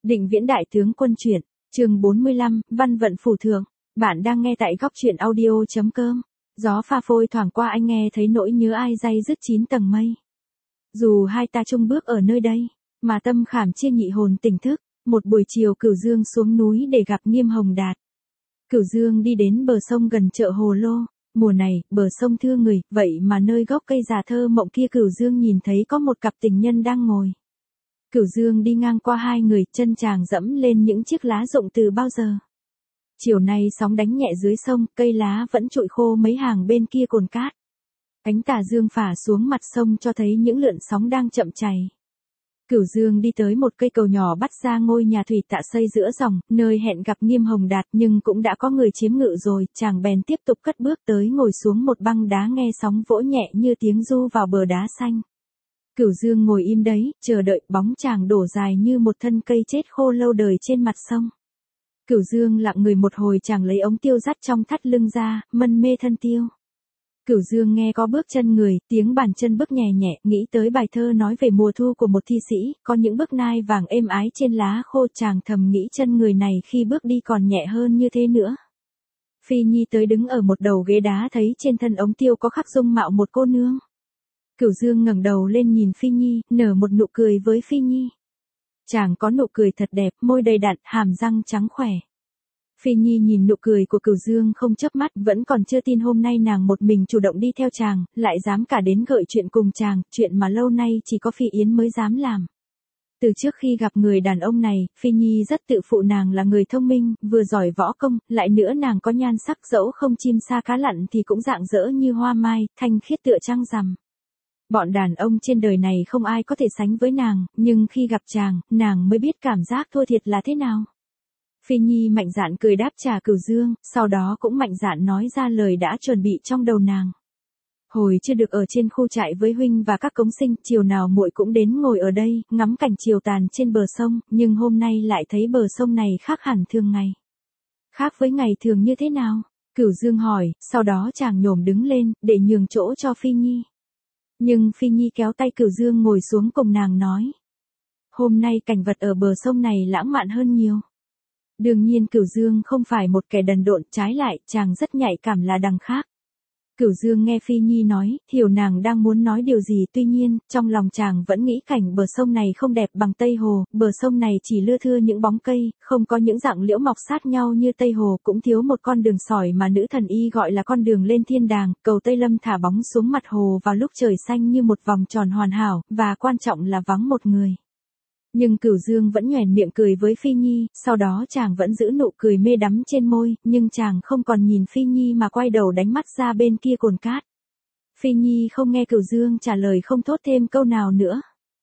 Định Viễn Đại Tướng Quân truyện, chương 45, Văn vận phủ thượng. Bạn đang nghe tại góc truyện audio.com. Gió pha phôi thoảng qua anh nghe thấy nỗi nhớ ai day dứt 9 tầng mây. Dù hai ta chung bước ở nơi đây, mà tâm khảm chia nhị hồn tỉnh thức, một buổi chiều Cửu Dương xuống núi để gặp Nghiêm Hồng Đạt. Cửu Dương đi đến bờ sông gần chợ Hồ Lô. Mùa này, bờ sông thưa người, vậy mà nơi gốc cây già thơ mộng kia Cửu Dương nhìn thấy có một cặp tình nhân đang ngồi. Cửu Dương đi ngang qua hai người, chân chàng dẫm lên những chiếc lá rụng từ bao giờ. Chiều nay sóng đánh nhẹ dưới sông, cây lá vẫn trụi khô mấy hàng bên kia cồn cát. Ánh tà dương phả xuống mặt sông cho thấy những lượn sóng đang chậm chảy. Cửu Dương đi tới một cây cầu nhỏ bắt ra ngôi nhà thủy tạ xây giữa dòng, nơi hẹn gặp Nghiêm Hồng Đạt nhưng cũng đã có người chiếm ngự rồi, chàng bèn tiếp tục cất bước tới ngồi xuống một băng đá nghe sóng vỗ nhẹ như tiếng ru vào bờ đá xanh. Cửu Dương ngồi im đấy, chờ đợi, bóng chàng đổ dài như một thân cây chết khô lâu đời trên mặt sông. Cửu Dương lặng người một hồi, chàng lấy ống tiêu dắt trong thắt lưng ra, mân mê thân tiêu. Cửu Dương nghe có bước chân người, tiếng bàn chân bước nhẹ nhẹ, nghĩ tới bài thơ nói về mùa thu của một thi sĩ, có những bước nai vàng êm ái trên lá khô, chàng thầm nghĩ chân người này khi bước đi còn nhẹ hơn như thế nữa. Phi Nhi tới đứng ở một đầu ghế đá, thấy trên thân ống tiêu có khắc dung mạo một cô nương. Cửu Dương ngẩng đầu lên nhìn Phi Nhi, nở một nụ cười với Phi Nhi. Chàng có nụ cười thật đẹp, môi đầy đặn, hàm răng trắng khỏe. Phi Nhi nhìn nụ cười của Cửu Dương không chớp mắt, vẫn còn chưa tin hôm nay nàng một mình chủ động đi theo chàng, lại dám cả đến gợi chuyện cùng chàng, chuyện mà lâu nay chỉ có Phi Yến mới dám làm. Từ trước khi gặp người đàn ông này, Phi Nhi rất tự phụ nàng là người thông minh, vừa giỏi võ công, lại nữa nàng có nhan sắc dẫu không chim sa cá lặn thì cũng rạng rỡ như hoa mai, thanh khiết tựa trăng rằm. Bọn đàn ông trên đời này không ai có thể sánh với nàng, nhưng khi gặp chàng, nàng mới biết cảm giác thua thiệt là thế nào. Phi Nhi mạnh dạn cười đáp trả Cửu Dương, sau đó cũng mạnh dạn nói ra lời đã chuẩn bị trong đầu nàng. Hồi chưa được ở trên khu trại với huynh và các cống sinh, chiều nào muội cũng đến ngồi ở đây, ngắm cảnh chiều tàn trên bờ sông, nhưng hôm nay lại thấy bờ sông này khác hẳn thường ngày. Khác với ngày thường như thế nào? Cửu Dương hỏi, sau đó chàng nhổm đứng lên, để nhường chỗ cho Phi Nhi. Nhưng Phi Nhi kéo tay Cửu Dương ngồi xuống cùng nàng nói. Hôm nay cảnh vật ở bờ sông này lãng mạn hơn nhiều. Đương nhiên Cửu Dương không phải một kẻ đần độn, trái lại, chàng rất nhạy cảm là đằng khác. Cửu Dương nghe Phi Nhi nói, hiểu nàng đang muốn nói điều gì, tuy nhiên, trong lòng chàng vẫn nghĩ cảnh bờ sông này không đẹp bằng Tây Hồ, bờ sông này chỉ lưa thưa những bóng cây, không có những dạng liễu mọc sát nhau như Tây Hồ, cũng thiếu một con đường sỏi mà nữ thần y gọi là con đường lên thiên đàng, cầu Tây Lâm thả bóng xuống mặt hồ vào lúc trời xanh như một vòng tròn hoàn hảo, và quan trọng là vắng một người. Nhưng Cửu Dương vẫn nhoẻn miệng cười với Phi Nhi, sau đó chàng vẫn giữ nụ cười mê đắm trên môi, nhưng chàng không còn nhìn Phi Nhi mà quay đầu đánh mắt ra bên kia cồn cát. Phi Nhi không nghe Cửu Dương trả lời, không thốt thêm câu nào nữa.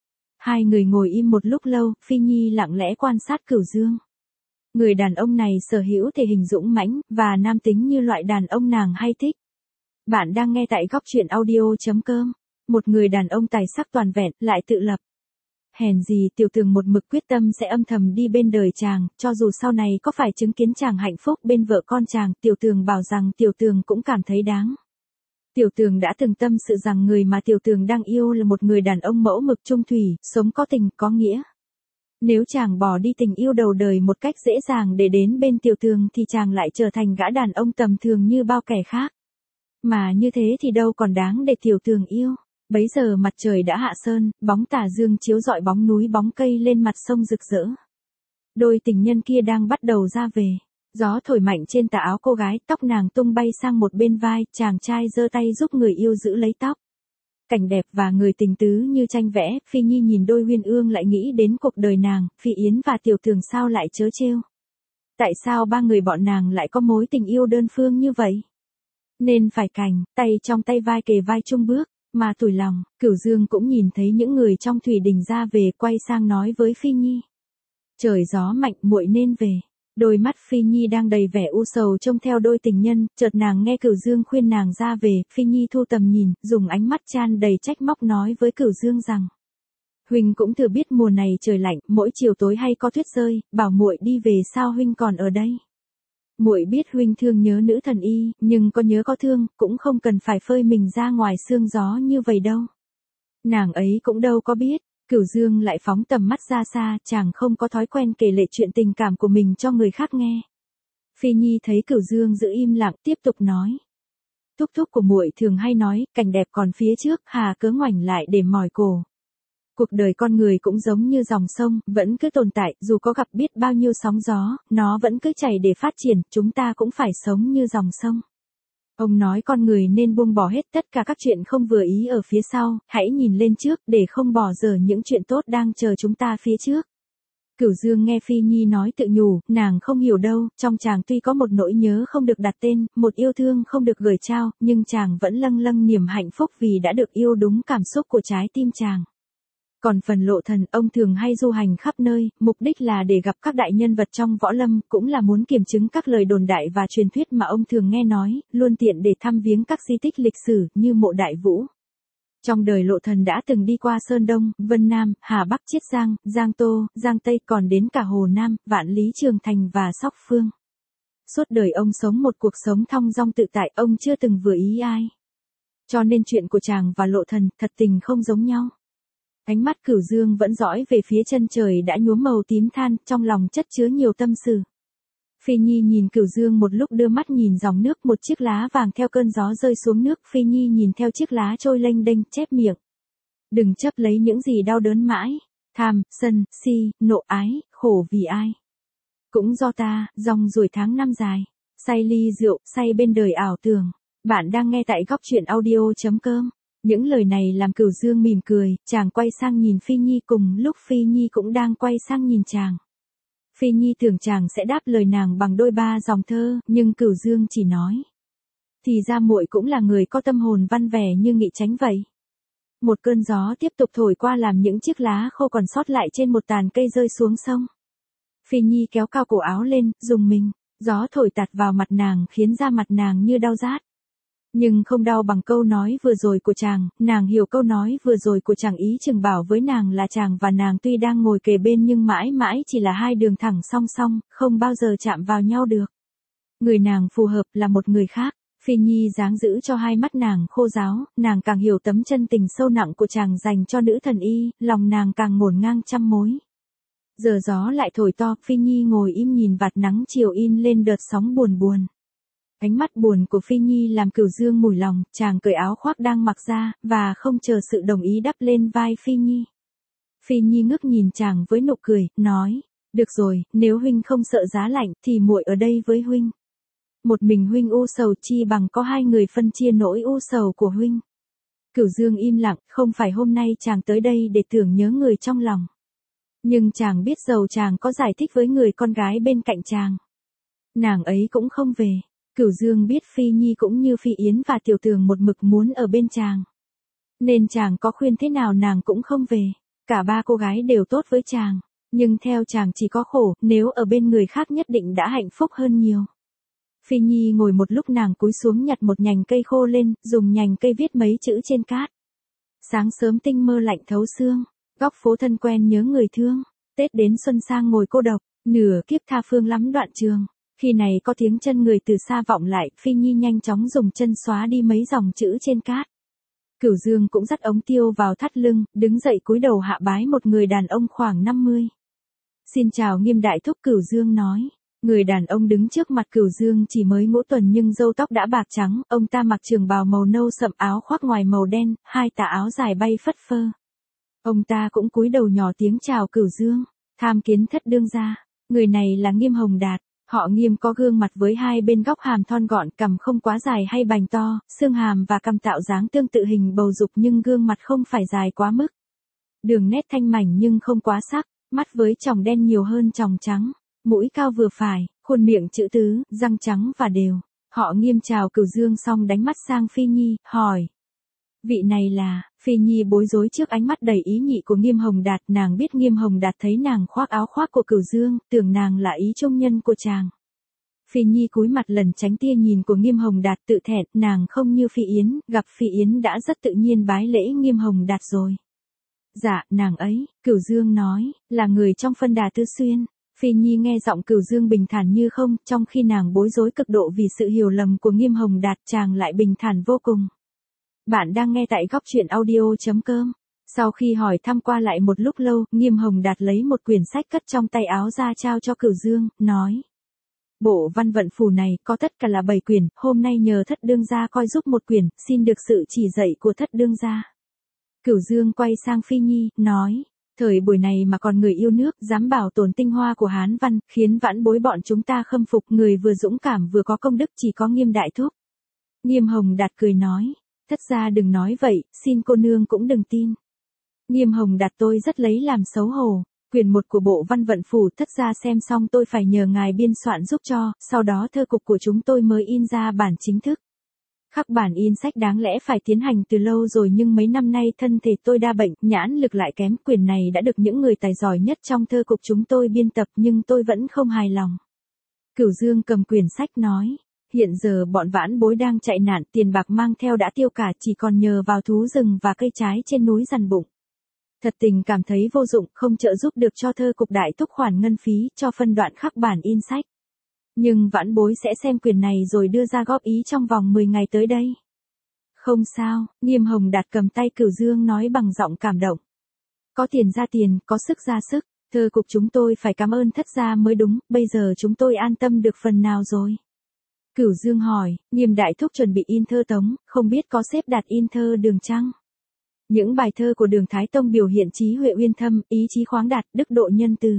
Hai người ngồi im một lúc lâu, Phi Nhi lặng lẽ quan sát Cửu Dương. Người đàn ông này sở hữu thể hình dũng mãnh, và nam tính như loại đàn ông nàng hay thích. Bạn đang nghe tại góc truyện audio.com. Một người đàn ông tài sắc toàn vẹn, lại tự lập. Hèn gì Tiểu Tường một mực quyết tâm sẽ âm thầm đi bên đời chàng, cho dù sau này có phải chứng kiến chàng hạnh phúc bên vợ con chàng, Tiểu Tường bảo rằng Tiểu Tường cũng cảm thấy đáng. Tiểu Tường đã từng tâm sự rằng người mà Tiểu Tường đang yêu là một người đàn ông mẫu mực trung thủy, sống có tình, có nghĩa. Nếu chàng bỏ đi tình yêu đầu đời một cách dễ dàng để đến bên Tiểu Tường thì chàng lại trở thành gã đàn ông tầm thường như bao kẻ khác. Mà như thế thì đâu còn đáng để Tiểu Tường yêu. Bấy giờ mặt trời đã hạ sơn, bóng tà dương chiếu rọi bóng núi bóng cây lên mặt sông rực rỡ. Đôi tình nhân kia đang bắt đầu ra về. Gió thổi mạnh trên tà áo cô gái, tóc nàng tung bay sang một bên vai, chàng trai giơ tay giúp người yêu giữ lấy tóc. Cảnh đẹp và người tình tứ như tranh vẽ, Phi Nhi nhìn đôi uyên ương lại nghĩ đến cuộc đời nàng, Phi Yến và Tiểu Tường sao lại trớ trêu. Tại sao ba người bọn nàng lại có mối tình yêu đơn phương như vậy? Nên phải cành, tay trong tay vai kề vai chung bước. Mà tủi lòng, Cửu Dương cũng nhìn thấy những người trong thủy đình ra về, quay sang nói với Phi Nhi. Trời gió mạnh, muội nên về. Đôi mắt Phi Nhi đang đầy vẻ u sầu trông theo đôi tình nhân, chợt nàng nghe Cửu Dương khuyên nàng ra về, Phi Nhi thu tầm nhìn, dùng ánh mắt chan đầy trách móc nói với Cửu Dương rằng. Huynh cũng thừa biết mùa này trời lạnh, mỗi chiều tối hay có tuyết rơi, bảo muội đi về sao huynh còn ở đây. Muội biết huynh thương nhớ nữ thần y, nhưng có nhớ có thương, cũng không cần phải phơi mình ra ngoài sương gió như vậy đâu. Nàng ấy cũng đâu có biết. Cửu Dương lại phóng tầm mắt ra xa, chàng không có thói quen kể lể chuyện tình cảm của mình cho người khác nghe. Phi Nhi thấy Cửu Dương giữ im lặng, tiếp tục nói. Thúc thúc của muội thường hay nói, cảnh đẹp còn phía trước, hà cớ ngoảnh lại để mỏi cổ. Cuộc đời con người cũng giống như dòng sông, vẫn cứ tồn tại, dù có gặp biết bao nhiêu sóng gió, nó vẫn cứ chảy để phát triển, chúng ta cũng phải sống như dòng sông. Ông nói con người nên buông bỏ hết tất cả các chuyện không vừa ý ở phía sau, hãy nhìn lên trước để không bỏ dở những chuyện tốt đang chờ chúng ta phía trước. Cửu Dương nghe Phi Nhi nói tự nhủ, nàng không hiểu đâu, trong chàng tuy có một nỗi nhớ không được đặt tên, một yêu thương không được gửi trao, nhưng chàng vẫn lâng lâng niềm hạnh phúc vì đã được yêu đúng cảm xúc của trái tim chàng. Còn phần Lộ Thần, ông thường hay du hành khắp nơi, mục đích là để gặp các đại nhân vật trong võ lâm, cũng là muốn kiểm chứng các lời đồn đại và truyền thuyết mà ông thường nghe nói, luôn tiện để thăm viếng các di tích lịch sử như mộ Đại Vũ. Trong đời Lộ Thần đã từng đi qua Sơn Đông, Vân Nam, Hà Bắc Chiết Giang, Giang Tô, Giang Tây, còn đến cả Hồ Nam, Vạn Lý Trường Thành và Sóc Phương. Suốt đời ông sống một cuộc sống thong dong tự tại, ông chưa từng vừa ý ai. Cho nên chuyện của chàng và Lộ Thần thật tình không giống nhau. Ánh mắt Cửu Dương vẫn dõi về phía chân trời đã nhuốm màu tím than, trong lòng chất chứa nhiều tâm sự. Phi Nhi nhìn Cửu Dương một lúc đưa mắt nhìn dòng nước, một chiếc lá vàng theo cơn gió rơi xuống nước, Phi Nhi nhìn theo chiếc lá trôi lênh đênh, chép miệng. Đừng chấp lấy những gì đau đớn mãi, tham, sân, si, nộ ái, khổ vì ai. Cũng do ta, dòng ruổi tháng năm dài, say ly rượu, say bên đời ảo tưởng. Bạn đang nghe tại góc truyện audio.com. Những lời này làm Cửu Dương mỉm cười, chàng quay sang nhìn Phi Nhi, cùng lúc Phi Nhi cũng đang quay sang nhìn chàng. Phi Nhi tưởng chàng sẽ đáp lời nàng bằng đôi ba dòng thơ, nhưng Cửu Dương chỉ nói. Thì ra muội cũng là người có tâm hồn văn vẻ như Nghị Chánh vậy. Một cơn gió tiếp tục thổi qua làm những chiếc lá khô còn sót lại trên một tàn cây rơi xuống sông. Phi Nhi kéo cao cổ áo lên, rùng mình, gió thổi tạt vào mặt nàng khiến da mặt nàng như đau rát. Nhưng không đau bằng câu nói vừa rồi của chàng, nàng hiểu câu nói vừa rồi của chàng ý chừng bảo với nàng là chàng và nàng tuy đang ngồi kề bên nhưng mãi mãi chỉ là hai đường thẳng song song, không bao giờ chạm vào nhau được. Người nàng phù hợp là một người khác. Phi Nhi dáng giữ cho hai mắt nàng khô ráo, nàng càng hiểu tấm chân tình sâu nặng của chàng dành cho nữ thần y, lòng nàng càng ngổn ngang trăm mối. Giờ gió lại thổi to, Phi Nhi ngồi im nhìn vạt nắng chiều in lên đợt sóng buồn buồn. Ánh mắt buồn của Phi Nhi làm Cửu Dương mủi lòng, chàng cởi áo khoác đang mặc ra, và không chờ sự đồng ý đắp lên vai Phi Nhi. Phi Nhi ngước nhìn chàng với nụ cười, nói, được rồi, nếu huynh không sợ giá lạnh, thì muội ở đây với huynh. Một mình huynh u sầu chi bằng có hai người phân chia nỗi u sầu của huynh. Cửu Dương im lặng, không phải hôm nay chàng tới đây để tưởng nhớ người trong lòng. Nhưng chàng biết dầu chàng có giải thích với người con gái bên cạnh chàng, nàng ấy cũng không về. Cửu Dương biết Phi Nhi cũng như Phi Yến và Tiểu Tường một mực muốn ở bên chàng. Nên chàng có khuyên thế nào nàng cũng không về. Cả ba cô gái đều tốt với chàng. Nhưng theo chàng chỉ có khổ, nếu ở bên người khác nhất định đã hạnh phúc hơn nhiều. Phi Nhi ngồi một lúc, nàng cúi xuống nhặt một nhành cây khô lên, dùng nhành cây viết mấy chữ trên cát. Sáng sớm tinh mơ lạnh thấu xương, góc phố thân quen nhớ người thương. Tết đến xuân sang ngồi cô độc, nửa kiếp tha phương lắm đoạn trường. Khi này có tiếng chân người từ xa vọng lại, Phi Nhi nhanh chóng dùng chân xóa đi mấy dòng chữ trên cát. Cửu Dương cũng dắt ống tiêu vào thắt lưng, đứng dậy cúi đầu hạ bái một người đàn ông khoảng 50. Xin chào Nghiêm đại thúc, Cửu Dương nói. Người đàn ông đứng trước mặt Cửu Dương chỉ mới ngũ tuần nhưng râu tóc đã bạc trắng, ông ta mặc trường bào màu nâu sậm, áo khoác ngoài màu đen, hai tà áo dài bay phất phơ. Ông ta cũng cúi đầu nhỏ tiếng chào Cửu Dương. Tham kiến thất đương gia. Người này là Nghiêm Hồng Đạt. Họ Nghiêm có gương mặt với hai bên góc hàm thon gọn, cằm không quá dài hay bành to, xương hàm và cằm tạo dáng tương tự hình bầu dục nhưng gương mặt không phải dài quá mức. Đường nét thanh mảnh nhưng không quá sắc, mắt với tròng đen nhiều hơn tròng trắng, mũi cao vừa phải, khuôn miệng chữ tứ, răng trắng và đều. Họ Nghiêm chào Cửu Dương xong đánh mắt sang Phi Nhi, hỏi. Vị này là, Phi Nhi bối rối trước ánh mắt đầy ý nhị của Nghiêm Hồng Đạt, nàng biết Nghiêm Hồng Đạt thấy nàng khoác áo khoác của Cửu Dương, tưởng nàng là ý trung nhân của chàng. Phi Nhi cúi mặt lần tránh tia nhìn của Nghiêm Hồng Đạt, tự thẹn, nàng không như Phi Yến, gặp Phi Yến đã rất tự nhiên bái lễ Nghiêm Hồng Đạt rồi. Dạ, nàng ấy, Cửu Dương nói, là người trong phân đà Tứ Xuyên. Phi Nhi nghe giọng Cửu Dương bình thản như không, trong khi nàng bối rối cực độ vì sự hiểu lầm của Nghiêm Hồng Đạt, chàng lại bình thản vô cùng. Bạn đang nghe tại góc truyện audio.com. Sau khi hỏi thăm qua lại một lúc lâu, Nghiêm Hồng Đạt lấy một quyển sách cất trong tay áo ra trao cho Cửu Dương, nói. Bộ văn vận phù này có tất cả là 7 quyển, hôm nay nhờ thất đương gia coi giúp một quyển, xin được sự chỉ dạy của thất đương gia. Cửu Dương quay sang Phi Nhi, nói. Thời buổi này mà còn người yêu nước, dám bảo tồn tinh hoa của Hán văn, khiến vãn bối bọn chúng ta khâm phục, người vừa dũng cảm vừa có công đức chỉ có Nghiêm đại thúc. Nghiêm Hồng Đạt cười nói. Thất gia đừng nói vậy, xin cô nương cũng đừng tin. Nghiêm Hồng Đạt tôi rất lấy làm xấu hổ. Quyển 1 của bộ văn vận phủ thất gia xem xong tôi phải nhờ ngài biên soạn giúp cho, sau đó thơ cục của chúng tôi mới in ra bản chính thức. Khắc bản in sách đáng lẽ phải tiến hành từ lâu rồi nhưng mấy năm nay thân thể tôi đa bệnh, nhãn lực lại kém, quyển này đã được những người tài giỏi nhất trong thơ cục chúng tôi biên tập nhưng tôi vẫn không hài lòng. Cửu Dương cầm quyển sách nói, hiện giờ bọn vãn bối đang chạy nạn, tiền bạc mang theo đã tiêu cả, chỉ còn nhờ vào thú rừng và cây trái trên núi dằn bụng. Thật tình cảm thấy vô dụng, không trợ giúp được cho thơ cục đại thúc khoản ngân phí cho phân đoạn khắc bản in sách. Nhưng vãn bối sẽ xem quyển này rồi đưa ra góp ý trong vòng 10 ngày tới đây. Không sao, Nghiêm Hồng Đạt cầm tay Cửu Dương nói bằng giọng cảm động. Có tiền ra tiền, có sức ra sức, thơ cục chúng tôi phải cảm ơn thất gia mới đúng, bây giờ chúng tôi an tâm được phần nào rồi. Cửu Dương hỏi, Nghiêm đại thúc chuẩn bị in thơ Tống, không biết có xếp đặt in thơ Đường chăng? Những bài thơ của Đường Thái Tông biểu hiện trí huệ uyên thâm, ý chí khoáng đạt, đức độ nhân từ.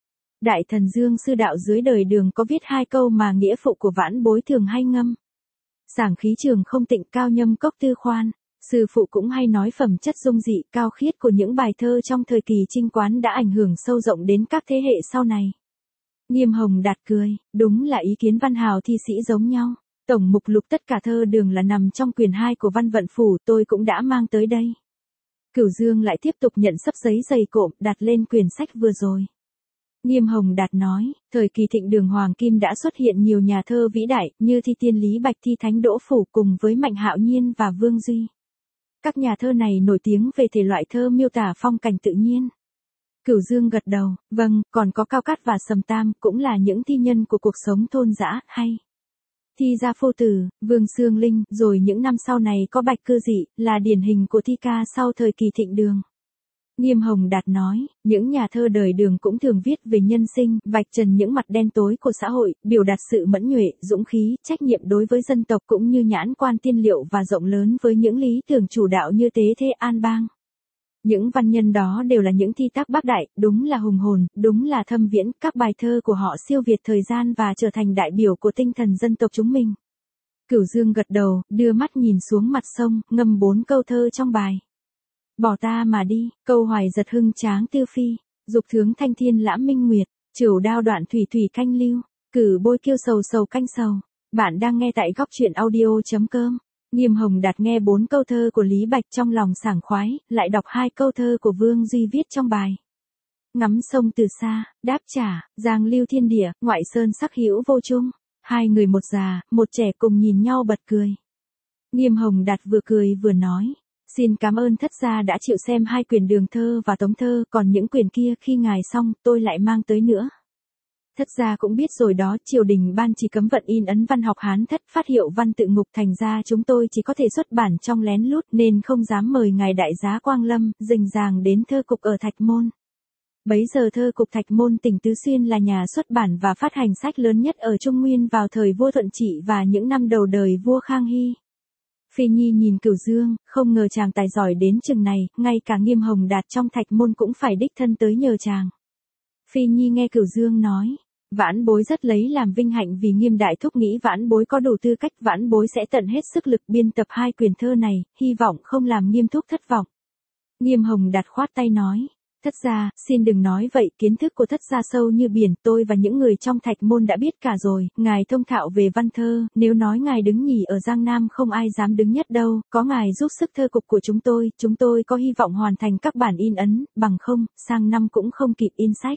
Đại thần Dương sư đạo dưới đời Đường có viết 2 câu mà nghĩa phụ của vãn bối thường hay ngâm. Sảng khí trường không tịnh, cao nhâm cốc tư khoan. Sư phụ cũng hay nói phẩm chất dung dị, cao khiết của những bài thơ trong thời kỳ Trinh Quán đã ảnh hưởng sâu rộng đến các thế hệ sau này. Nghiêm Hồng Đạt cười, đúng là ý kiến văn hào thi sĩ giống nhau. Tổng mục lục tất cả thơ Đường là nằm trong quyển 2 của văn vận phủ, tôi cũng đã mang tới đây. Cửu Dương lại tiếp tục nhận sấp giấy dày cộm đặt lên quyển sách vừa rồi. Nghiêm Hồng Đạt nói, thời kỳ thịnh Đường Hoàng Kim đã xuất hiện nhiều nhà thơ vĩ đại như Thi Tiên Lý Bạch, Thi Thánh Đỗ Phủ cùng với Mạnh Hạo Nhiên và Vương Duy. Các nhà thơ này nổi tiếng về thể loại thơ miêu tả phong cảnh tự nhiên. Cửu Dương gật đầu, vâng, còn có Cao Cát và Sầm Tam cũng là những thi nhân của cuộc sống thôn dã, hay. Thi Gia Phu Tử, Vương Xương Linh, rồi những năm sau này có Bạch Cư Dị, là điển hình của thi ca sau thời kỳ thịnh Đường. Nghiêm Hồng Đạt nói, những nhà thơ đời Đường cũng thường viết về nhân sinh, vạch trần những mặt đen tối của xã hội, biểu đạt sự mẫn nhuệ, dũng khí, trách nhiệm đối với dân tộc cũng như nhãn quan tiên liệu và rộng lớn với những lý tưởng chủ đạo như Tế Thế An Bang. Những văn nhân đó đều là những thi tác bác đại, đúng là hùng hồn, đúng là thâm viễn, các bài thơ của họ siêu việt thời gian và trở thành đại biểu của tinh thần dân tộc chúng mình. Cửu Dương gật đầu, đưa mắt nhìn xuống mặt sông, ngâm 4 câu thơ trong bài. Bỏ ta mà đi, câu hoài giật hưng tráng tư phi, dục thướng thanh thiên lãm minh nguyệt, trửu đao đoạn thủy thủy canh lưu, cử bôi kiêu sầu sầu canh sầu. Bạn đang nghe tại góc truyện audio.com. Nghiêm Hồng Đạt nghe 4 câu thơ của Lý Bạch trong lòng sảng khoái, lại đọc 2 câu thơ của Vương Duy viết trong bài. Ngắm sông từ xa, đáp trả, giang lưu thiên địa, ngoại sơn sắc hữu vô chung. 2 người một già, một trẻ cùng nhìn nhau bật cười. Nghiêm Hồng Đạt vừa cười vừa nói. Xin cảm ơn thất gia đã chịu xem 2 quyển Đường thơ và Tống thơ, còn những quyển kia khi ngài xong, tôi lại mang tới nữa. Thất gia cũng biết rồi đó, triều đình ban chỉ cấm vận in ấn văn học Hán thất, phát hiệu văn tự ngục, thành ra chúng tôi chỉ có thể xuất bản trong lén lút nên không dám mời ngài đại giá Quang Lâm, rình ràng đến thơ cục ở Thạch Môn. Bấy giờ thơ cục Thạch Môn tỉnh Tứ Xuyên là nhà xuất bản và phát hành sách lớn nhất ở Trung Nguyên vào thời vua Thuận Trị và những năm đầu đời vua Khang Hy. Phi Nhi nhìn Cửu Dương, không ngờ chàng tài giỏi đến chừng này, ngay cả Nghiêm Hồng Đạt trong Thạch Môn cũng phải đích thân tới nhờ chàng. Phi Nhi nghe Cửu Dương nói, vãn bối rất lấy làm vinh hạnh vì Nghiêm đại thúc nghĩ vãn bối có đủ tư cách, vãn bối sẽ tận hết sức lực biên tập 2 quyển thơ này, hy vọng không làm Nghiêm thúc thất vọng. Nghiêm Hồng Đạt khoát tay nói, thất gia, xin đừng nói vậy, kiến thức của thất gia sâu như biển, tôi và những người trong Thạch Môn đã biết cả rồi, ngài thông thạo về văn thơ, nếu nói ngài đứng nhì ở Giang Nam không ai dám đứng nhất đâu, có ngài giúp sức thơ cục của chúng tôi có hy vọng hoàn thành các bản in ấn, bằng không, sang năm cũng không kịp in sách.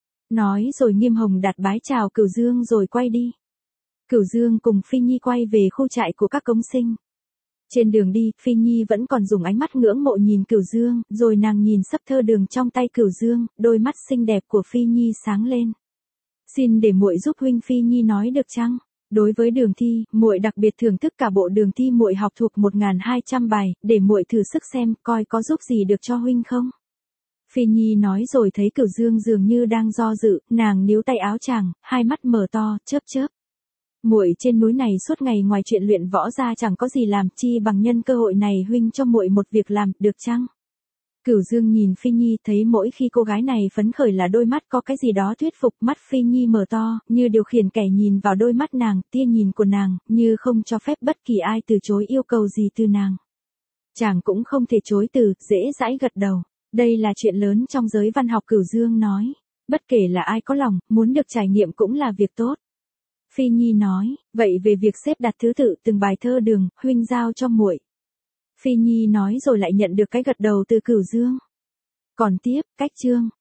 Nói rồi Nghiêm Hồng Đạt bái chào Cửu Dương rồi quay đi. Cửu Dương cùng Phi Nhi quay về khu trại của các cống sinh. Trên đường đi, Phi Nhi vẫn còn dùng ánh mắt ngưỡng mộ nhìn Cửu Dương, rồi nàng nhìn sấp thơ Đường trong tay Cửu Dương, đôi mắt xinh đẹp của Phi Nhi sáng lên. Xin để muội giúp huynh. Phi Nhi nói được chăng? Đối với đường thi, muội đặc biệt thưởng thức cả bộ đường thi muội học thuộc 1200 bài, để muội thử sức xem coi có giúp gì được cho huynh không. Phi Nhi nói rồi thấy Cửu Dương dường như đang do dự, nàng níu tay áo chàng, hai mắt mở to, chớp chớp. Muội trên núi này suốt ngày ngoài chuyện luyện võ ra chẳng có gì làm, chi bằng nhân cơ hội này huynh cho muội một việc làm, được chăng? Cửu Dương nhìn Phi Nhi, thấy mỗi khi cô gái này phấn khởi là đôi mắt có cái gì đó thuyết phục, mắt Phi Nhi mở to, như điều khiển kẻ nhìn vào đôi mắt nàng, tia nhìn của nàng, như không cho phép bất kỳ ai từ chối yêu cầu gì từ nàng. Chàng cũng không thể chối từ, dễ dãi gật đầu. Đây là chuyện lớn trong giới văn học, Cửu Dương nói. Bất kể là ai có lòng, muốn được trải nghiệm cũng là việc tốt. Phi Nhi nói, vậy về việc xếp đặt thứ tự từng bài thơ Đường, huynh giao cho muội. Phi Nhi nói rồi lại nhận được cái gật đầu từ Cửu Dương. Còn tiếp, cách chương.